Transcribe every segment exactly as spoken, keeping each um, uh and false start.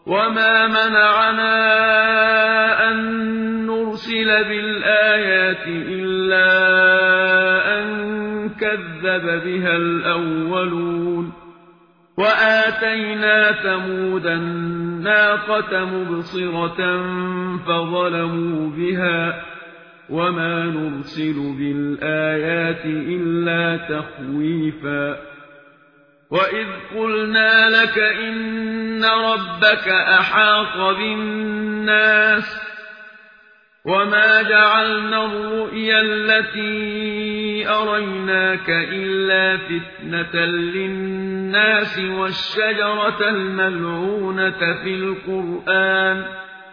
وما منعنا أن نرسل بالآيات إلا أن كذب بها الأولون وآتينا ثمود الناقة مبصرة فظلموا بها وما نرسل بالآيات إلا تخويفا وإذ قلنا لك إن ربك أحاط بالناس وما جعلنا الرؤيا التي أريناك إلا فتنة للناس والشجرة الملعونة في القرآن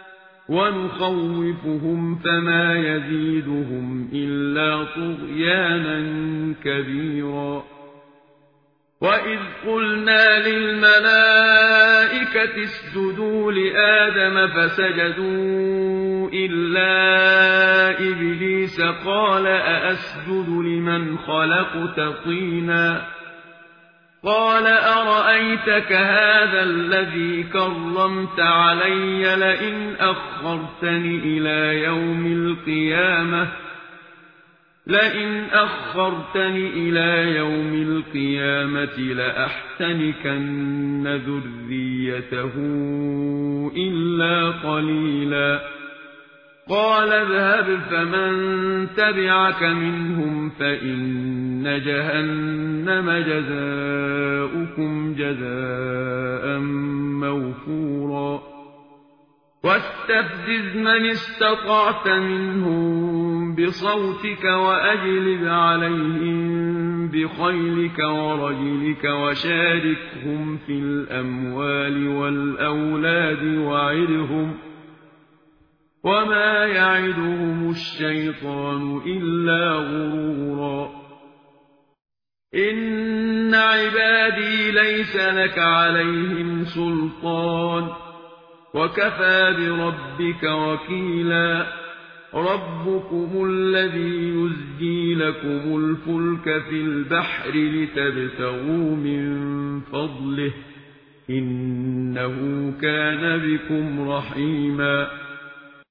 ونخوفهم فما يزيدهم إلا طغيانا كبيرا وإذ قلنا للملائكة اسجدوا لآدم فسجدوا إلا إبليس قال أأسجد لمن خلقت طينا قال أرأيتك هذا الذي كرمت علي لئن أخرتني إلى يوم القيامة لئن أخرتني إلى يوم القيامة لأحتنكن ذريته إلا قليلا قال اذهب فمن تبعك منهم فإن جهنم جزاؤكم جزاء موفورا واستفزز من استطعت منهم بصوتك وأجلب عليهم بخيلك ورجلك وشاركهم في الأموال والأولاد وعدهم وما يعدهم الشيطان إلا غرورا إن عبادي ليس لك عليهم سلطان وكفى بربك وكيلا ربكم الذي يزجي لكم الفلك في البحر لتبتغوا من فضله إنه كان بكم رحيما